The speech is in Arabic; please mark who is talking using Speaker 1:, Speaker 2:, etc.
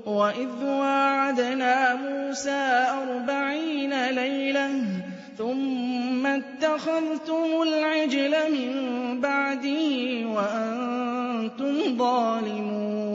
Speaker 1: وَإِذْ وَاعَدْنَا مُوسَىٰ 40 لَيْلَةً ثُمَّ اتَّخَذْتُمُ الْعِجْلَ مِن بَعْدِهِ وَأَنتُمْ ظَالِمُونَ